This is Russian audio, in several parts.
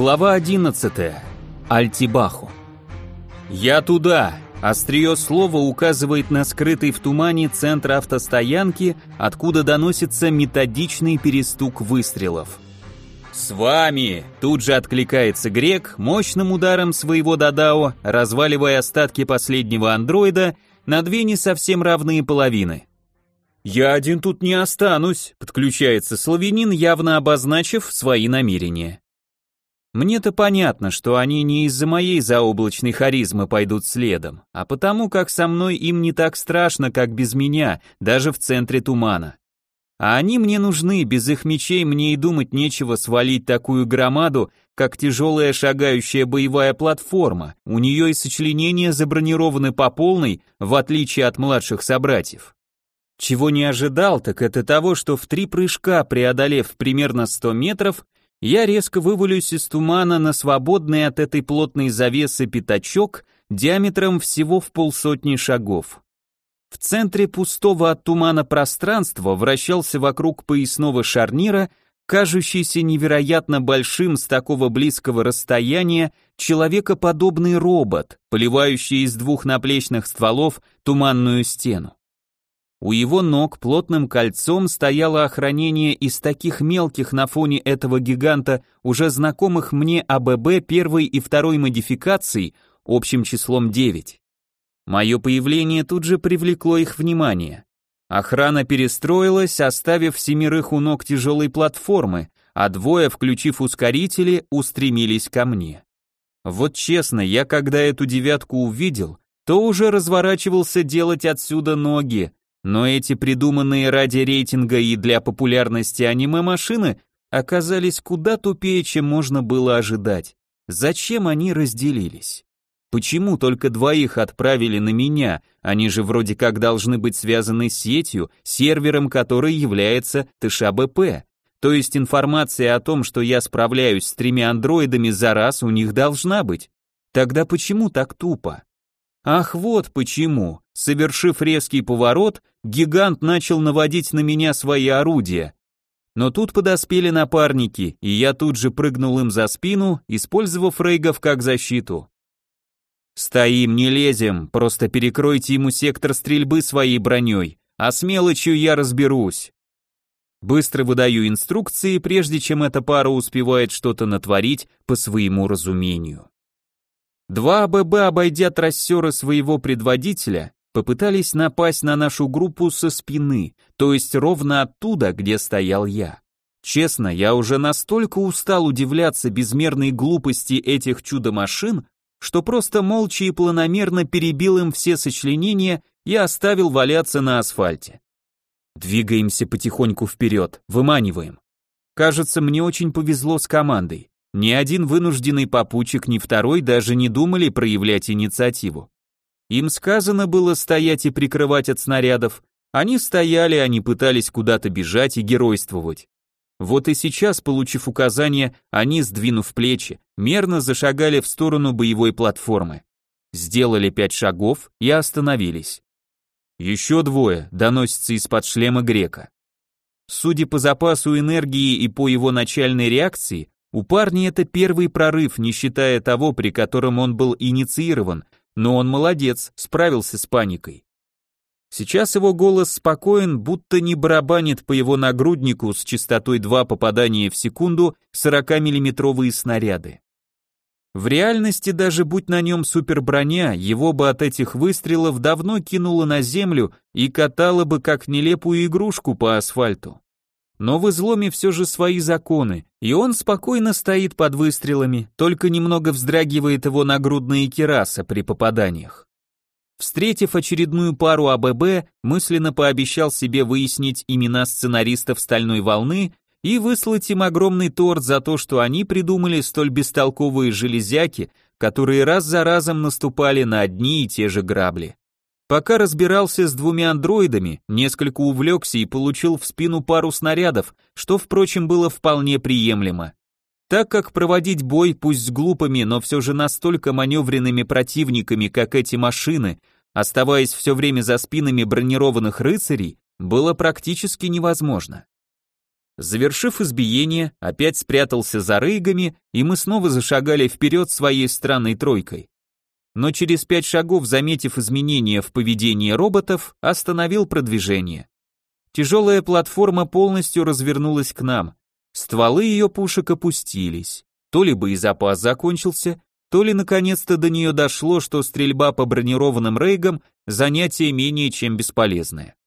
Глава 11. Альтибаху. «Я туда!» Острие слова указывает на скрытый в тумане центр автостоянки, откуда доносится методичный перестук выстрелов. «С вами!» – тут же откликается Грек, мощным ударом своего дадао, разваливая остатки последнего андроида на две не совсем равные половины. «Я один тут не останусь», – подключается славянин, явно обозначив свои намерения. Мне-то понятно, что они не из-за моей заоблачной харизмы пойдут следом, а потому как со мной им не так страшно, как без меня, даже в центре тумана. А они мне нужны, без их мечей мне и думать нечего свалить такую громаду, как тяжелая шагающая боевая платформа, у нее и сочленения забронированы по полной, в отличие от младших собратьев. Чего не ожидал, так это того, что в 3 прыжка, преодолев примерно 100 метров, я резко вывалюсь из тумана на свободный от этой плотной завесы пятачок диаметром всего в 150 шагов. В центре пустого от тумана пространства вращался вокруг поясного шарнира, кажущийся невероятно большим с такого близкого расстояния, человекоподобный робот, поливающий из 2 наплечных стволов туманную стену. У его ног плотным кольцом стояло охранение из таких мелких на фоне этого гиганта уже знакомых мне АББ первой и второй модификаций общим числом 9. Мое появление тут же привлекло их внимание. Охрана перестроилась, оставив 7 у ног тяжелой платформы, а 2, включив ускорители, устремились ко мне. Вот честно, я когда эту 9 увидел, то уже разворачивался делать отсюда ноги, но эти придуманные ради рейтинга и для популярности аниме-машины оказались куда тупее, чем можно было ожидать. Зачем они разделились? Почему только 2 отправили на меня, они же вроде как должны быть связаны с сетью, сервером которой является ТШБП, то есть информация о том, что я справляюсь с 3 андроидами за раз, у них должна быть. Тогда почему так тупо? Ах, вот почему. Совершив резкий поворот, гигант начал наводить на меня свои орудия. Но тут подоспели напарники, и я тут же прыгнул им за спину, использовав рейгов как защиту. «Стоим, не лезем, просто перекройте ему сектор стрельбы своей броней, а с мелочью я разберусь». Быстро выдаю инструкции, прежде чем эта пара успевает что-то натворить по своему разумению. 2 АББ, обойдя трассера своего предводителя, попытались напасть на нашу группу со спины, то есть ровно оттуда, где стоял я. Честно, я уже настолько устал удивляться безмерной глупости этих чудо-машин, что просто молча и планомерно перебил им все сочленения и оставил валяться на асфальте. Двигаемся потихоньку вперед, выманиваем. Кажется, мне очень повезло с командой. Ни один вынужденный попутчик, ни второй даже не думали проявлять инициативу. Им сказано было стоять и прикрывать от снарядов, они стояли, они пытались куда-то бежать и геройствовать. Вот и сейчас, получив указание, они, сдвинув плечи, мерно зашагали в сторону боевой платформы. Сделали 5 шагов и остановились. Еще 2 доносятся из-под шлема Грека. Судя по запасу энергии и по его начальной реакции, у парня это первый прорыв, не считая того, при котором он был инициирован, но он молодец, справился с паникой. Сейчас его голос спокоен, будто не барабанит по его нагруднику с частотой 2 попадания в секунду 40-миллиметровые снаряды. В реальности, даже будь на нем суперброня, его бы от этих выстрелов давно кинуло на землю и катало бы как нелепую игрушку по асфальту. Но в изломе все же свои законы, и он спокойно стоит под выстрелами, только немного вздрагивает его нагрудная кираса при попаданиях. Встретив очередную пару АББ, мысленно пообещал себе выяснить имена сценаристов «Стальной волны» и выслать им огромный торт за то, что они придумали столь бестолковые железяки, которые раз за разом наступали на одни и те же грабли. Пока разбирался с 2 андроидами, несколько увлекся и получил в спину пару снарядов, что, впрочем, было вполне приемлемо. Так как проводить бой, пусть с глупыми, но все же настолько маневренными противниками, как эти машины, оставаясь все время за спинами бронированных рыцарей, было практически невозможно. Завершив избиение, опять спрятался за рейгами, и мы снова зашагали вперед своей странной тройкой. Но через 5 шагов, заметив изменения в поведении роботов, остановил продвижение. Тяжелая платформа полностью развернулась к нам. Стволы ее пушек опустились. То ли боезапас закончился, то ли наконец-то до нее дошло, что стрельба по бронированным рейгам – занятие менее чем бесполезное.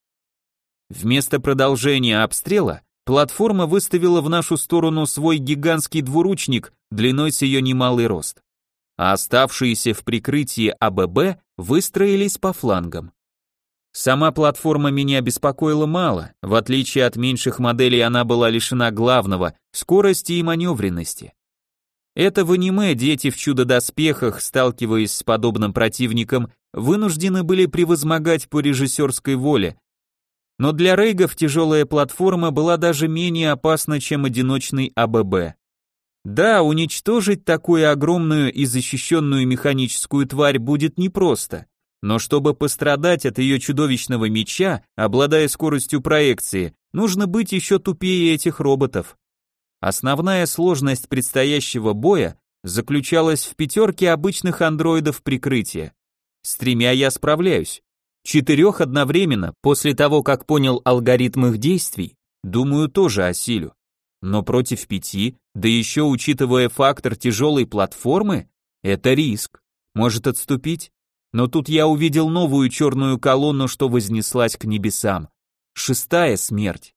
Вместо продолжения обстрела платформа выставила в нашу сторону свой гигантский двуручник длиной с ее немалый рост, а оставшиеся в прикрытии АББ выстроились по флангам. Сама платформа меня беспокоила мало, в отличие от меньших моделей она была лишена главного – скорости и маневренности. Это в аниме дети в чудо-доспехах, сталкиваясь с подобным противником, вынуждены были превозмогать по режиссерской воле. Но для рейгов тяжелая платформа была даже менее опасна, чем одиночный АББ. Да, уничтожить такую огромную и защищенную механическую тварь будет непросто, но чтобы пострадать от ее чудовищного меча, обладая скоростью проекции, нужно быть еще тупее этих роботов. Основная сложность предстоящего боя заключалась в 5 обычных андроидов прикрытия. С 3 я справляюсь. 4 одновременно, после того, как понял алгоритм их действий, думаю, тоже осилю. Но против 5, да еще учитывая фактор тяжелой платформы, это риск. Может отступить? Но тут я увидел новую черную колонну, что вознеслась к небесам. 6-я смерть.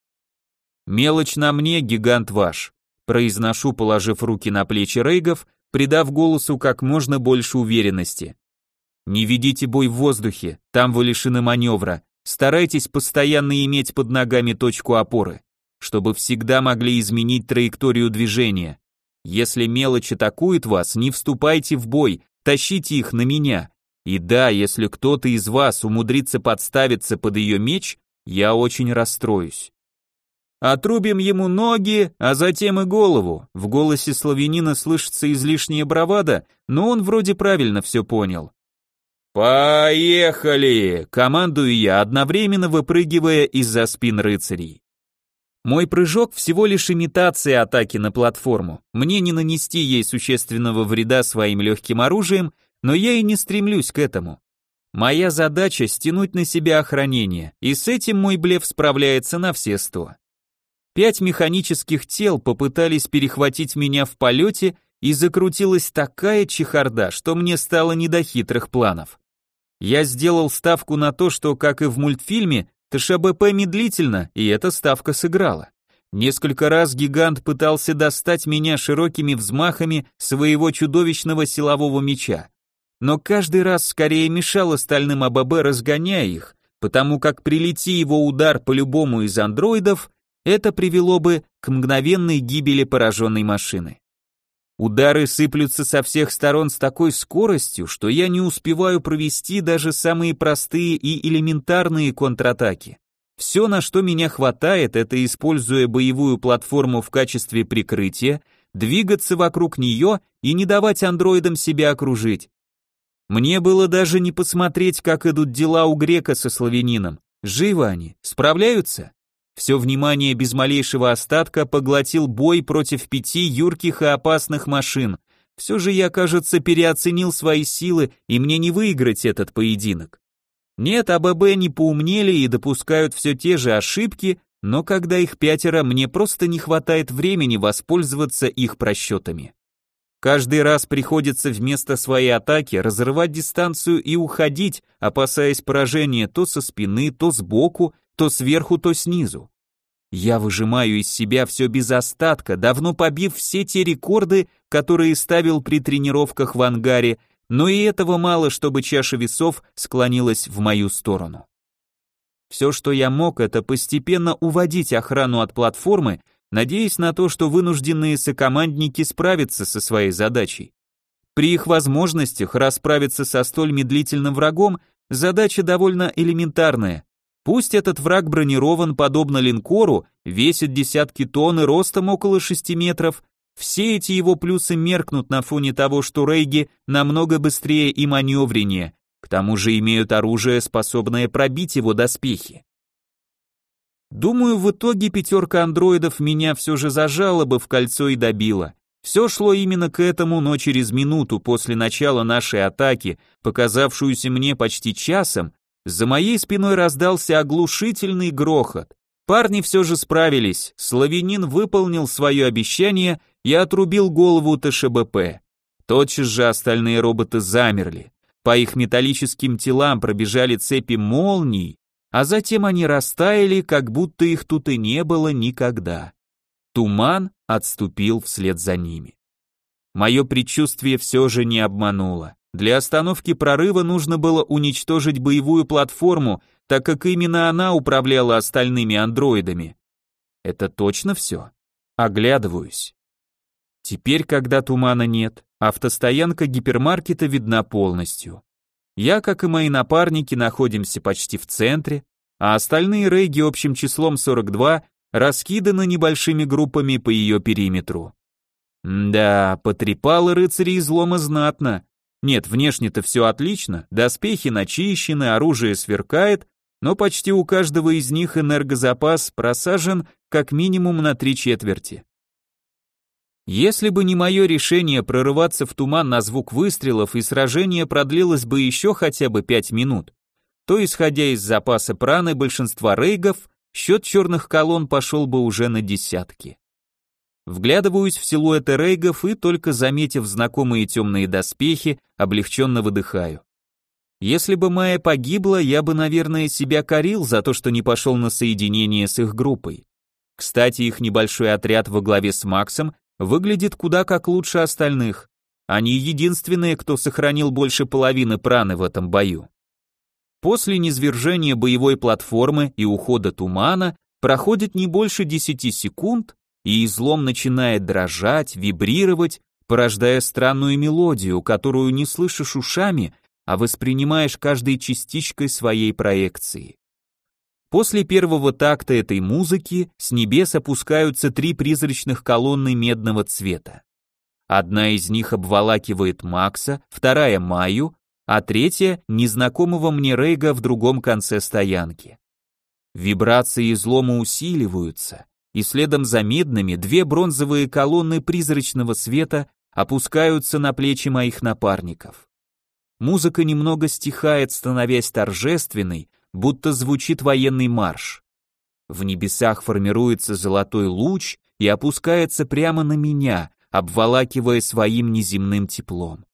«Мелочь на мне, гигант ваш», произношу, положив руки на плечи рейгов, придав голосу как можно больше уверенности. «Не ведите бой в воздухе, там вы лишены маневра, старайтесь постоянно иметь под ногами точку опоры, чтобы всегда могли изменить траекторию движения. Если мелочь атакует вас, не вступайте в бой, тащите их на меня. И да, если кто-то из вас умудрится подставиться под ее меч, я очень расстроюсь». «Отрубим ему ноги, а затем и голову». В голосе славянина слышится излишняя бравада, но он вроде правильно все понял. «Поехали!» — командую я, одновременно выпрыгивая из-за спин рыцарей. Мой прыжок всего лишь имитация атаки на платформу. Мне не нанести ей существенного вреда своим легким оружием, но я и не стремлюсь к этому. Моя задача — стянуть на себя охранение, и с этим мой блеф справляется на все 100. 5 механических тел попытались перехватить меня в полете, и закрутилась такая чехарда, что мне стало не до хитрых планов. Я сделал ставку на то, что, как и в мультфильме, ТШБП медлительно, и эта ставка сыграла. Несколько раз гигант пытался достать меня широкими взмахами своего чудовищного силового меча, но каждый раз скорее мешал остальным АББ, разгоняя их, потому как прилети его удар по любому из андроидов, это привело бы к мгновенной гибели пораженной машины. Удары сыплются со всех сторон с такой скоростью, что я не успеваю провести даже самые простые и элементарные контратаки. Все, на что меня хватает, это, используя боевую платформу в качестве прикрытия, двигаться вокруг нее и не давать андроидам себя окружить. Мне было даже не посмотреть, как идут дела у грека со славянином. Живы они, справляются? Все внимание без малейшего остатка поглотил бой против 5 юрких и опасных машин. Все же я, кажется, переоценил свои силы, и мне не выиграть этот поединок. Нет, АББ не поумнели и допускают все те же ошибки, но когда их 5, мне просто не хватает времени воспользоваться их просчетами. Каждый раз приходится вместо своей атаки разрывать дистанцию и уходить, опасаясь поражения то со спины, то сбоку, то сверху, то снизу. Я выжимаю из себя все без остатка, давно побив все те рекорды, которые ставил при тренировках в ангаре, но и этого мало, чтобы чаша весов склонилась в мою сторону. Все, что я мог, это постепенно уводить охрану от платформы, надеясь на то, что вынужденные сокомандники справятся со своей задачей. При их возможностях расправиться со столь медлительным врагом задача довольно элементарная. Пусть этот враг бронирован подобно линкору, весит десятки тонн и ростом около 6 метров, все эти его плюсы меркнут на фоне того, что рейги намного быстрее и маневреннее, к тому же имеют оружие, способное пробить его доспехи. Думаю, в итоге пятерка андроидов меня все же зажала бы в кольцо и добила. Все шло именно к этому, но через минуту после начала нашей атаки, показавшуюся мне почти часом, за моей спиной раздался оглушительный грохот. Парни все же справились, славянин выполнил свое обещание и отрубил голову ТШБП. Тотчас же остальные роботы замерли. По их металлическим телам пробежали цепи молний, а затем они растаяли, как будто их тут и не было никогда. Туман отступил вслед за ними. Мое предчувствие все же не обмануло. Для остановки прорыва нужно было уничтожить боевую платформу, так как именно она управляла остальными андроидами. Это точно все? Оглядываюсь. Теперь, когда тумана нет, автостоянка гипермаркета видна полностью. Я, как и мои напарники, находимся почти в центре, а остальные рейги общим числом 42 раскиданы небольшими группами по ее периметру. Да, потрепало рыцарей излома знатно. Нет, внешне-то все отлично, доспехи начищены, оружие сверкает, но почти у каждого из них энергозапас просажен как минимум на 3/4. Если бы не мое решение прорываться в туман на звук выстрелов и сражение продлилось бы еще хотя бы 5 минут, то, исходя из запаса праны большинства рейгов, счет черных колонн пошел бы уже на десятки. Вглядываюсь в силуэты рейгов и, только заметив знакомые темные доспехи, облегченно выдыхаю. Если бы Майя погибла, я бы, наверное, себя корил за то, что не пошел на соединение с их группой. Кстати, их небольшой отряд во главе с Максом выглядит куда как лучше остальных. Они единственные, кто сохранил больше половины праны в этом бою. После низвержения боевой платформы и ухода тумана проходит не больше 10 секунд, и излом начинает дрожать, вибрировать, порождая странную мелодию, которую не слышишь ушами, а воспринимаешь каждой частичкой своей проекции. После первого такта этой музыки с небес опускаются 3 призрачных колонны медного цвета. Одна из них обволакивает Макса, вторая Майю, а третья — незнакомого мне рейга в другом конце стоянки. Вибрации излома усиливаются, и следом за медными 2 бронзовые колонны призрачного света опускаются на плечи моих напарников. Музыка немного стихает, становясь торжественной, будто звучит военный марш. В небесах формируется золотой луч и опускается прямо на меня, обволакивая своим неземным теплом.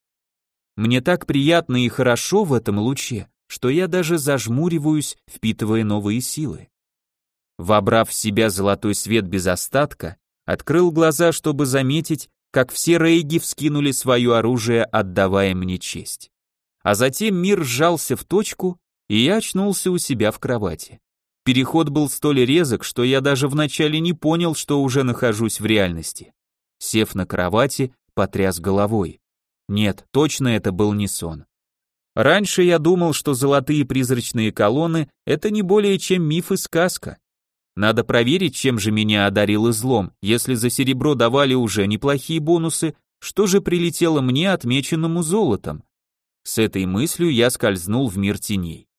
Мне так приятно и хорошо в этом луче, что я даже зажмуриваюсь, впитывая новые силы. Вобрав в себя золотой свет без остатка, открыл глаза, чтобы заметить, как все рейги вскинули свое оружие, отдавая мне честь. А затем мир сжался в точку, и я очнулся у себя в кровати. Переход был столь резок, что я даже вначале не понял, что уже нахожусь в реальности. Сев на кровати, потряс головой. Нет, точно это был не сон. Раньше я думал, что золотые призрачные колонны — это не более чем миф и сказка. Надо проверить, чем же меня одарил излом, если за серебро давали уже неплохие бонусы, что же прилетело мне, отмеченному золотом. С этой мыслью я скользнул в мир теней.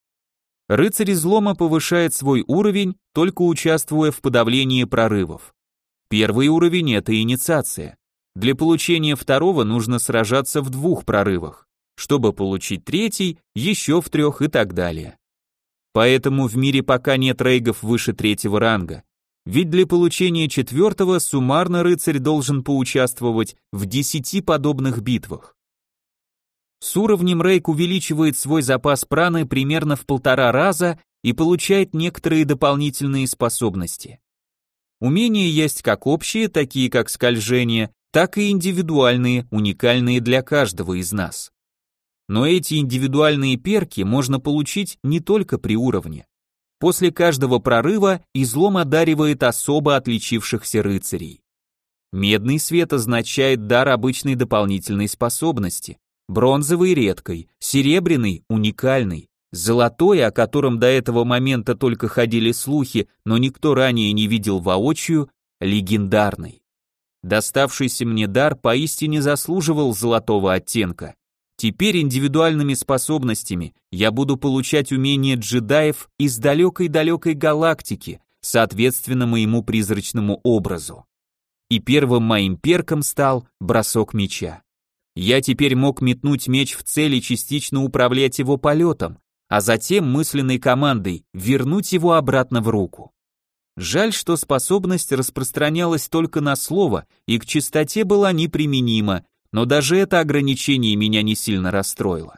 Рыцарь излома повышает свой уровень, только участвуя в подавлении прорывов. Первый уровень — это инициация. Для получения второго нужно сражаться в 2 прорывах. Чтобы получить третий, еще в 3 и так далее. Поэтому в мире пока нет рейгов выше 3-го ранга. Ведь для получения 4-го суммарно рыцарь должен поучаствовать в 10 подобных битвах. С уровнем рейг увеличивает свой запас праны примерно в 1,5 раза и получает некоторые дополнительные способности. Умения есть как общие, такие как скольжение, так и индивидуальные, уникальные для каждого из нас. Но эти индивидуальные перки можно получить не только при уровне. После каждого прорыва излом одаривает особо отличившихся рыцарей. Медный свет означает дар обычной дополнительной способности, бронзовый — редкой, серебряный — уникальный, золотой, о котором до этого момента только ходили слухи, но никто ранее не видел воочию, легендарный. Доставшийся мне дар поистине заслуживал золотого оттенка. Теперь индивидуальными способностями я буду получать умения джедаев из далекой-далекой галактики, соответственно моему призрачному образу. И первым моим перком стал бросок меча. Я теперь мог метнуть меч в цель и частично управлять его полетом, а затем мысленной командой вернуть его обратно в руку. Жаль, что способность распространялась только на слово и к чистоте была неприменима, но даже это ограничение меня не сильно расстроило.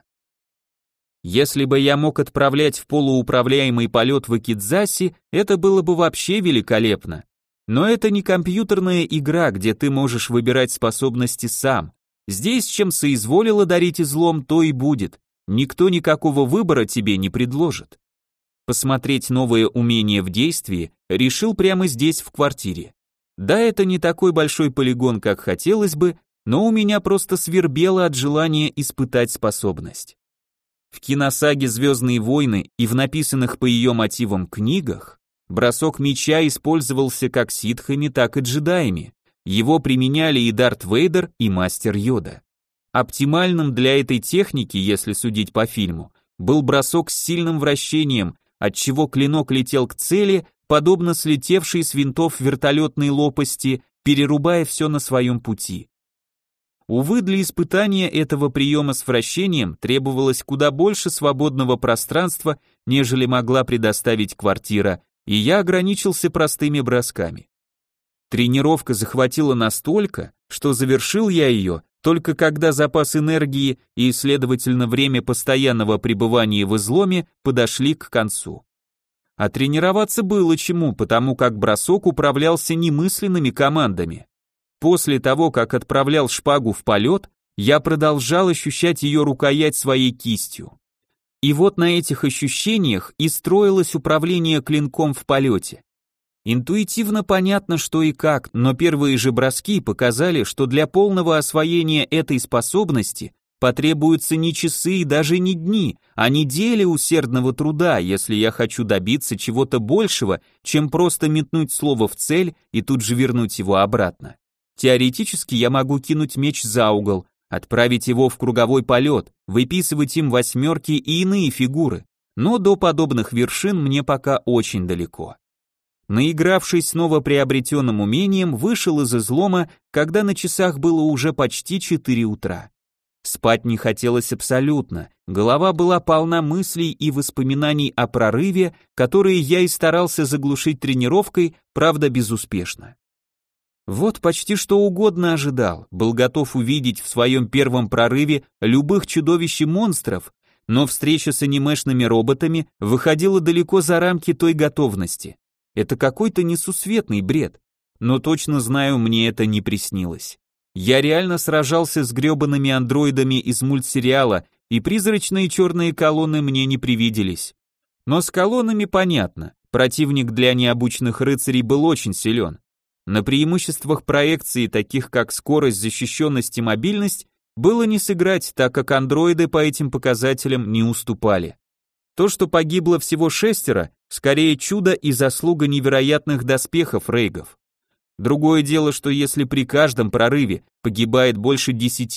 Если бы я мог отправлять в полууправляемый полет в Экидзаси, это было бы вообще великолепно. Но это не компьютерная игра, где ты можешь выбирать способности сам. Здесь чем соизволило дарить излом, то и будет. Никто никакого выбора тебе не предложит. Посмотреть новое умение в действии решил прямо здесь в квартире. Да, это не такой большой полигон, как хотелось бы, но у меня просто свербело от желания испытать способность. В киносаге «Звездные войны» и в написанных по ее мотивам книгах бросок меча использовался как ситхами, так и джедаями. Его применяли и Дарт Вейдер, и Мастер Йода. Оптимальным для этой техники, если судить по фильму, был бросок с сильным вращением, отчего клинок летел к цели, подобно слетевшей с винтов вертолетной лопасти, перерубая все на своем пути. Увы, для испытания этого приема с вращением требовалось куда больше свободного пространства, нежели могла предоставить квартира, и я ограничился простыми бросками. Тренировка захватила настолько, что завершил я ее только когда запас энергии и, следовательно, время постоянного пребывания в изломе подошли к концу. А тренироваться было чему, потому как бросок управлялся немысленными командами. После того, как отправлял шпагу в полет, я продолжал ощущать ее рукоять своей кистью. И вот на этих ощущениях и строилось управление клинком в полете. Интуитивно понятно, что и как, но первые же броски показали, что для полного освоения этой способности потребуются не часы и даже не дни, а недели усердного труда, если я хочу добиться чего-то большего, чем просто метнуть слово в цель и тут же вернуть его обратно. Теоретически я могу кинуть меч за угол, отправить его в круговой полет, выписывать им восьмерки и иные фигуры, но до подобных вершин мне пока очень далеко. Наигравшись снова приобретенным умением, вышел из излома, когда на часах было уже почти 4 утра. Спать не хотелось абсолютно, голова была полна мыслей и воспоминаний о прорыве, которые я и старался заглушить тренировкой, правда безуспешно. Вот почти что угодно ожидал, был готов увидеть в своем первом прорыве любых чудовищ и монстров, но встреча с анимешными роботами выходила далеко за рамки той готовности. Это какой-то несусветный бред, но точно знаю, мне это не приснилось. Я реально сражался с гребаными андроидами из мультсериала, и призрачные черные колонны мне не привиделись. Но с колоннами понятно, противник для необученных рыцарей был очень силен. На преимуществах проекции, таких как скорость, защищенность и мобильность, было не сыграть, так как андроиды по этим показателям не уступали. То, что погибло всего 6, скорее чудо и заслуга невероятных доспехов рейгов. Другое дело, что если при каждом прорыве погибает больше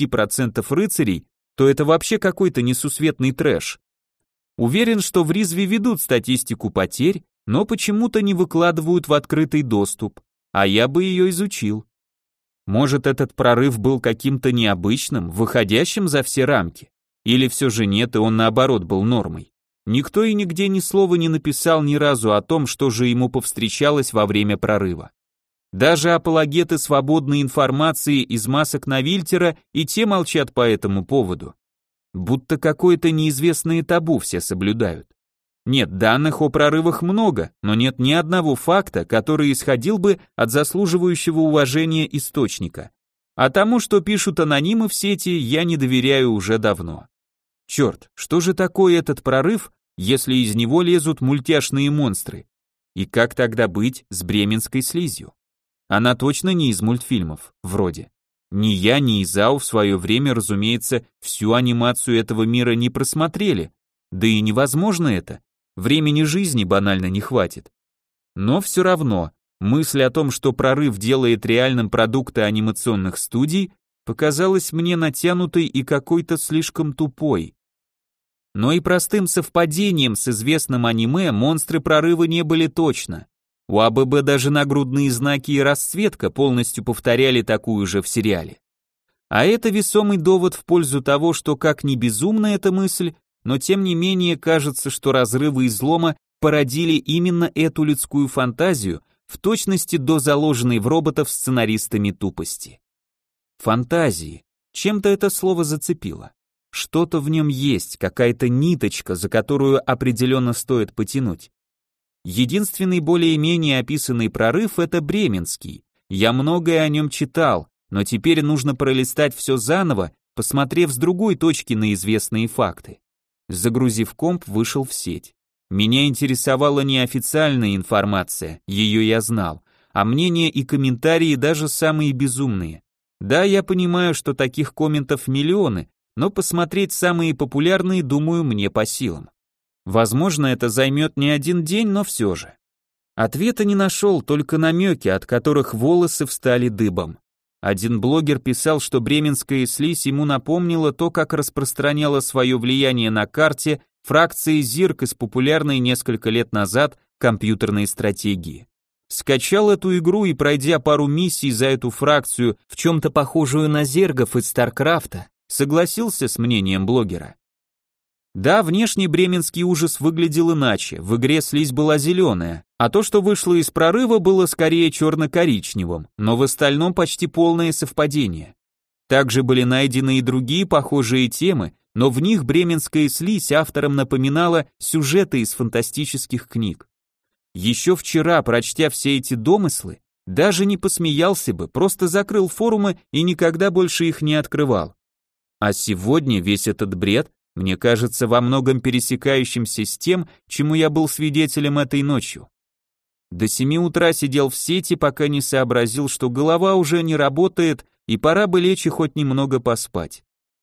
10% рыцарей, то это вообще какой-то несусветный трэш. Уверен, что в Ризве ведут статистику потерь, но почему-то не выкладывают в открытый доступ, а я бы ее изучил. Может, этот прорыв был каким-то необычным, выходящим за все рамки? Или все же нет, и он наоборот был нормой? Никто и нигде ни слова не написал ни разу о том, что же ему повстречалось во время прорыва. Даже апологеты свободной информации из масок Навильтера и те молчат по этому поводу. Будто какое-то неизвестное табу все соблюдают. Нет, данных о прорывах много, но нет ни одного факта, который исходил бы от заслуживающего уважения источника. А тому, что пишут анонимы в сети, я не доверяю уже давно. Черт, что же такое этот прорыв, если из него лезут мультяшные монстры? И как тогда быть с бременской слизью? Она точно не из мультфильмов, вроде. Ни я, ни Изау в свое время, разумеется, всю анимацию этого мира не просмотрели, да и невозможно это, времени жизни банально не хватит. Но все равно, мысль о том, что прорыв делает реальным продукты анимационных студий, показалась мне натянутой и какой-то слишком тупой. Но и простым совпадением с известным аниме монстры прорыва не были точно. У АББ даже нагрудные знаки и расцветка полностью повторяли такую же в сериале. А это весомый довод в пользу того, что как ни безумна эта мысль, но тем не менее кажется, что разрывы излома породили именно эту людскую фантазию в точности до заложенной в роботов сценаристами тупости. Фантазии. Чем-то это слово зацепило. Что-то в нем есть, какая-то ниточка, за которую определенно стоит потянуть. Единственный более-менее описанный прорыв — это Бременский. Я многое о нем читал, но теперь нужно пролистать все заново, посмотрев с другой точки на известные факты. Загрузив комп, вышел в сеть. Меня интересовала не официальная информация, ее я знал, а мнения и комментарии даже самые безумные. Да, я понимаю, что таких комментов миллионы, но посмотреть самые популярные, думаю, мне по силам. Возможно, это займет не один день, но все же. Ответа не нашел, только намеки, от которых волосы встали дыбом. Один блогер писал, что бременская слизь ему напомнила то, как распространяла свое влияние на карте фракция Зирк из популярной несколько лет назад компьютерной стратегии. Скачал эту игру и, пройдя пару миссий за эту фракцию, в чем-то похожую на зергов из Старкрафта, согласился с мнением блогера. Да, внешне бременский ужас выглядел иначе, в игре слизь была зеленая, а то, что вышло из прорыва, было скорее черно-коричневым, но в остальном почти полное совпадение. Также были найдены и другие похожие темы, но в них бременская слизь авторам напоминала сюжеты из фантастических книг. Еще вчера, прочтя все эти домыслы, даже не посмеялся бы, просто закрыл форумы и никогда больше их не открывал. А сегодня весь этот бред мне кажется во многом пересекающимся с тем, чему я был свидетелем этой ночью. До 7 утра сидел в сети, пока не сообразил, что голова уже не работает и пора бы лечь и хоть немного поспать.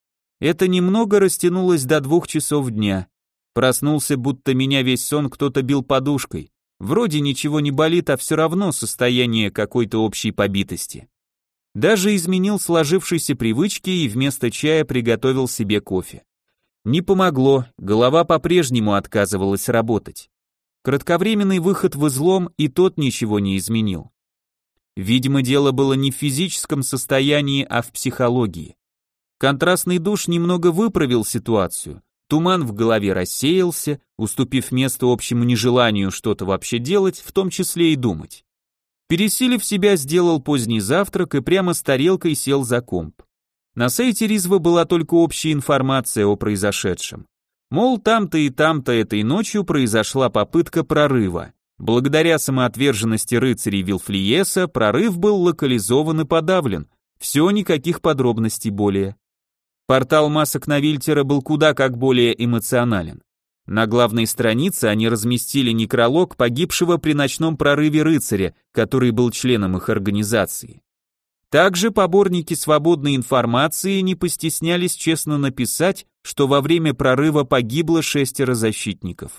Это немного растянулось до 2 часов дня. Проснулся, будто меня весь сон кто-то бил подушкой. Вроде ничего не болит, а все равно состояние какой-то общей побитости. Даже изменил сложившиеся привычки и вместо чая приготовил себе кофе. Не помогло, голова по-прежнему отказывалась работать. Кратковременный выход в излом и тот ничего не изменил. Видимо, дело было не в физическом состоянии, а в психологии. Контрастный душ немного выправил ситуацию. Туман в голове рассеялся, уступив место общему нежеланию что-то вообще делать, в том числе и думать. Пересилив себя, сделал поздний завтрак и прямо с тарелкой сел за комп. На сайте Ризвы была только общая информация о произошедшем. Мол, там-то и там-то этой ночью произошла попытка прорыва. Благодаря самоотверженности рыцарей Вилфлиеса прорыв был локализован и подавлен. Все, никаких подробностей более. Портал масок Навильтера был куда как более эмоционален. На главной странице они разместили некролог погибшего при ночном прорыве рыцаря, который был членом их организации. Также поборники свободной информации не постеснялись честно написать, что во время прорыва погибло 6 защитников.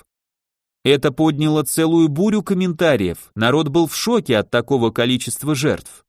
Это подняло целую бурю комментариев, народ был в шоке от такого количества жертв.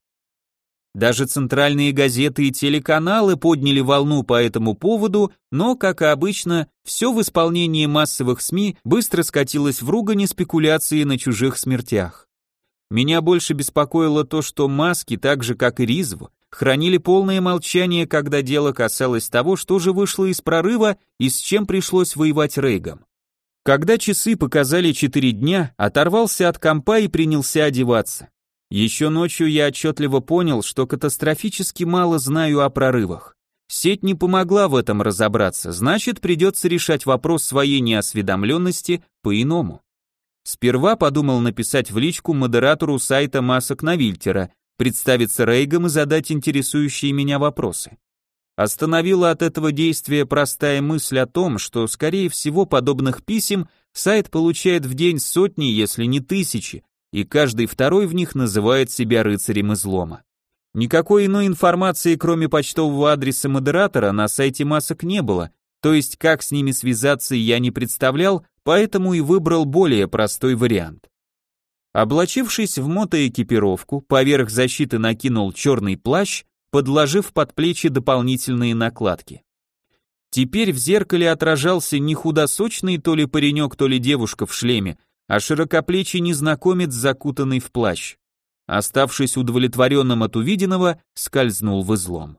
Даже центральные газеты и телеканалы подняли волну по этому поводу, но, как и обычно, все в исполнении массовых СМИ быстро скатилось в ругань и спекуляции на чужих смертях. Меня больше беспокоило то, что маски, так же как и Ризву, хранили полное молчание, когда дело касалось того, что же вышло из прорыва и с чем пришлось воевать Рейгам. Когда часы показали 4 дня, оторвался от компа и принялся одеваться. Еще ночью я отчетливо понял, что катастрофически мало знаю о прорывах. Сеть не помогла в этом разобраться, значит, придется решать вопрос своей неосведомленности по-иному. Сперва подумал написать в личку модератору сайта масок Навильтера, представиться Рейгом и задать интересующие меня вопросы. Остановила от этого действия простая мысль о том, что, скорее всего, подобных писем сайт получает в день сотни, если не тысячи, и каждый второй в них называет себя рыцарем излома. Никакой иной информации, кроме почтового адреса модератора, на сайте масок не было, то есть как с ними связаться я не представлял, поэтому и выбрал более простой вариант. Облачившись в мотоэкипировку, поверх защиты накинул черный плащ подложив под плечи дополнительные накладки. Теперь в зеркале отражался не худосочный то ли паренек, то ли девушка в шлеме, а широкоплечий незнакомец, закутанный в плащ. Оставшись удовлетворенным от увиденного, скользнул в излом.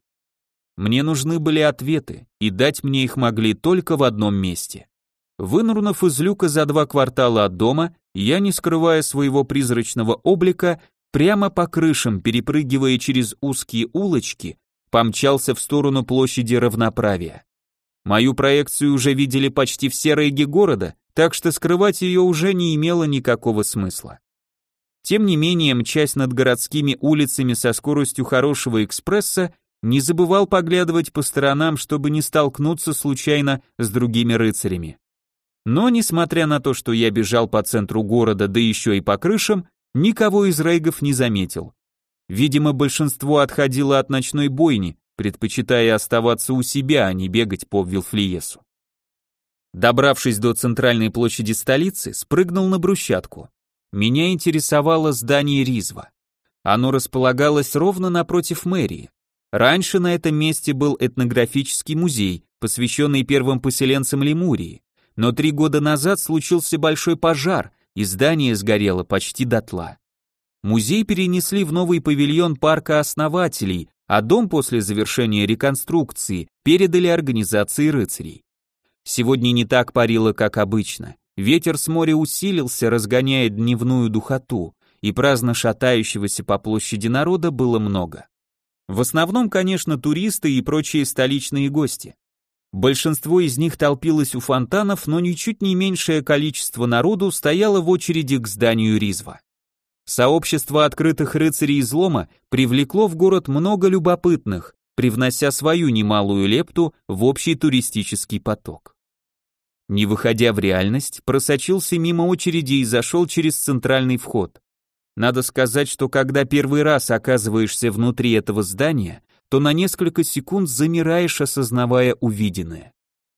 Мне нужны были ответы, и дать мне их могли только в одном месте. Вынурнув из люка за 2 квартала от дома, я, не скрывая своего призрачного облика, прямо по крышам, перепрыгивая через узкие улочки, помчался в сторону площади Равноправия. Мою проекцию уже видели почти все рейги города, так что скрывать ее уже не имело никакого смысла. Тем не менее, мчась над городскими улицами со скоростью хорошего экспресса, не забывал поглядывать по сторонам, чтобы не столкнуться случайно с другими рыцарями. Но, несмотря на то, что я бежал по центру города, да еще и по крышам, никого из рейгов не заметил. Видимо, большинство отходило от ночной бойни, предпочитая оставаться у себя, а не бегать по Вилфлиесу. Добравшись до центральной площади столицы, спрыгнул на брусчатку. Меня интересовало здание Ризва. Оно располагалось ровно напротив мэрии. Раньше на этом месте был этнографический музей, посвященный первым поселенцам Лемурии, но 3 года назад случился большой пожар, и здание сгорело почти дотла. Музей перенесли в новый павильон парка основателей, а дом после завершения реконструкции передали организации рыцарей. Сегодня не так парило, как обычно. Ветер с моря усилился, разгоняя дневную духоту, и праздно шатающегося по площади народа было много. В основном, конечно, туристы и прочие столичные гости. Большинство из них толпилось у фонтанов, но ничуть не меньшее количество народу стояло в очереди к зданию Ризва. Сообщество открытых рыцарей излома привлекло в город много любопытных, привнося свою немалую лепту в общий туристический поток. Не выходя в реальность, просочился мимо очереди и зашел через центральный вход. Надо сказать, что когда первый раз оказываешься внутри этого здания, то на несколько секунд замираешь, осознавая увиденное.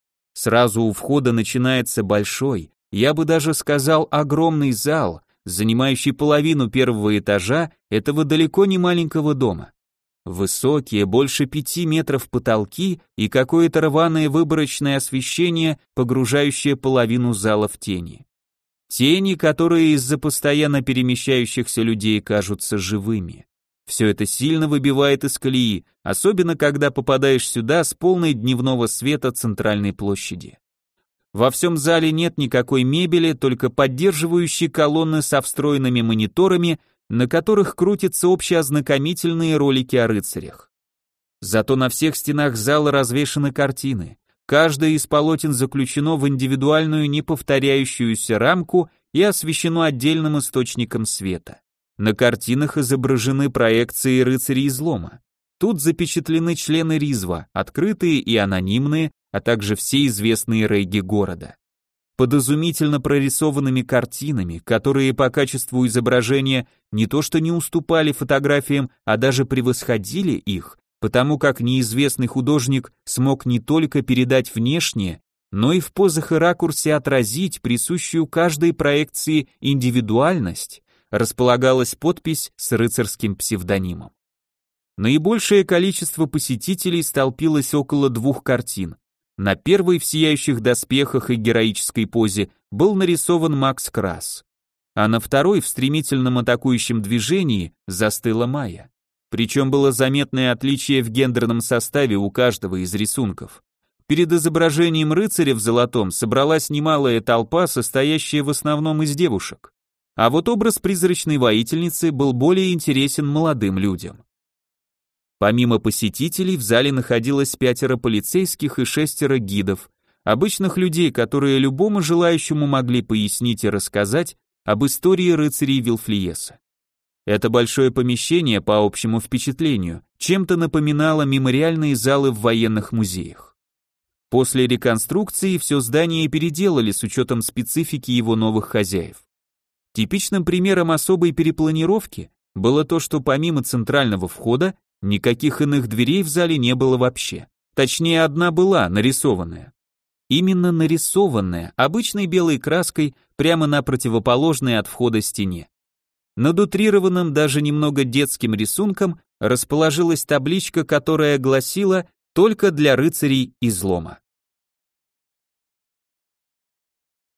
Сразу у входа начинается большой, я бы даже сказал огромный зал, занимающий половину первого этажа этого далеко не маленького дома. Высокие, больше 5 метров потолки и какое-то рваное выборочное освещение, погружающее половину зала в тени. Тени, которые из-за постоянно перемещающихся людей кажутся живыми. Все это сильно выбивает из колеи, особенно когда попадаешь сюда с полной дневного света центральной площади. Во всем зале нет никакой мебели, только поддерживающие колонны со встроенными мониторами, на которых крутятся общеознакомительные ролики о рыцарях. Зато на всех стенах зала развешаны картины. Каждое из полотен заключено в индивидуальную неповторяющуюся рамку и освещено отдельным источником света. На картинах изображены проекции рыцарей излома. Тут запечатлены члены Ризва, открытые и анонимные, а также все известные рейги города. Под изумительно прорисованными картинами, которые по качеству изображения не то что не уступали фотографиям, а даже превосходили их, потому как неизвестный художник смог не только передать внешнее, но и в позах и ракурсе отразить присущую каждой проекции индивидуальность, располагалась подпись с рыцарским псевдонимом. Наибольшее количество посетителей столпилось около 2 картин. На первой в сияющих доспехах и героической позе был нарисован Макс Крас, а на второй в стремительном атакующем движении застыла Майя. Причем было заметное отличие в гендерном составе у каждого из рисунков. Перед изображением рыцаря в золотом собралась немалая толпа, состоящая в основном из девушек. А вот образ призрачной воительницы был более интересен молодым людям. Помимо посетителей в зале находилось 5 полицейских и 6 гидов, обычных людей, которые любому желающему могли пояснить и рассказать об истории рыцарей Вилфлиеса. Это большое помещение, по общему впечатлению, чем-то напоминало мемориальные залы в военных музеях. После реконструкции все здание переделали с учетом специфики его новых хозяев. Типичным примером особой перепланировки было то, что помимо центрального входа никаких иных дверей в зале не было вообще. Точнее, одна была, нарисованная. Именно нарисованная, обычной белой краской, прямо на противоположной от входа стене. Над утрированным, даже немного детским рисунком расположилась табличка, которая гласила «Только для рыцарей излома».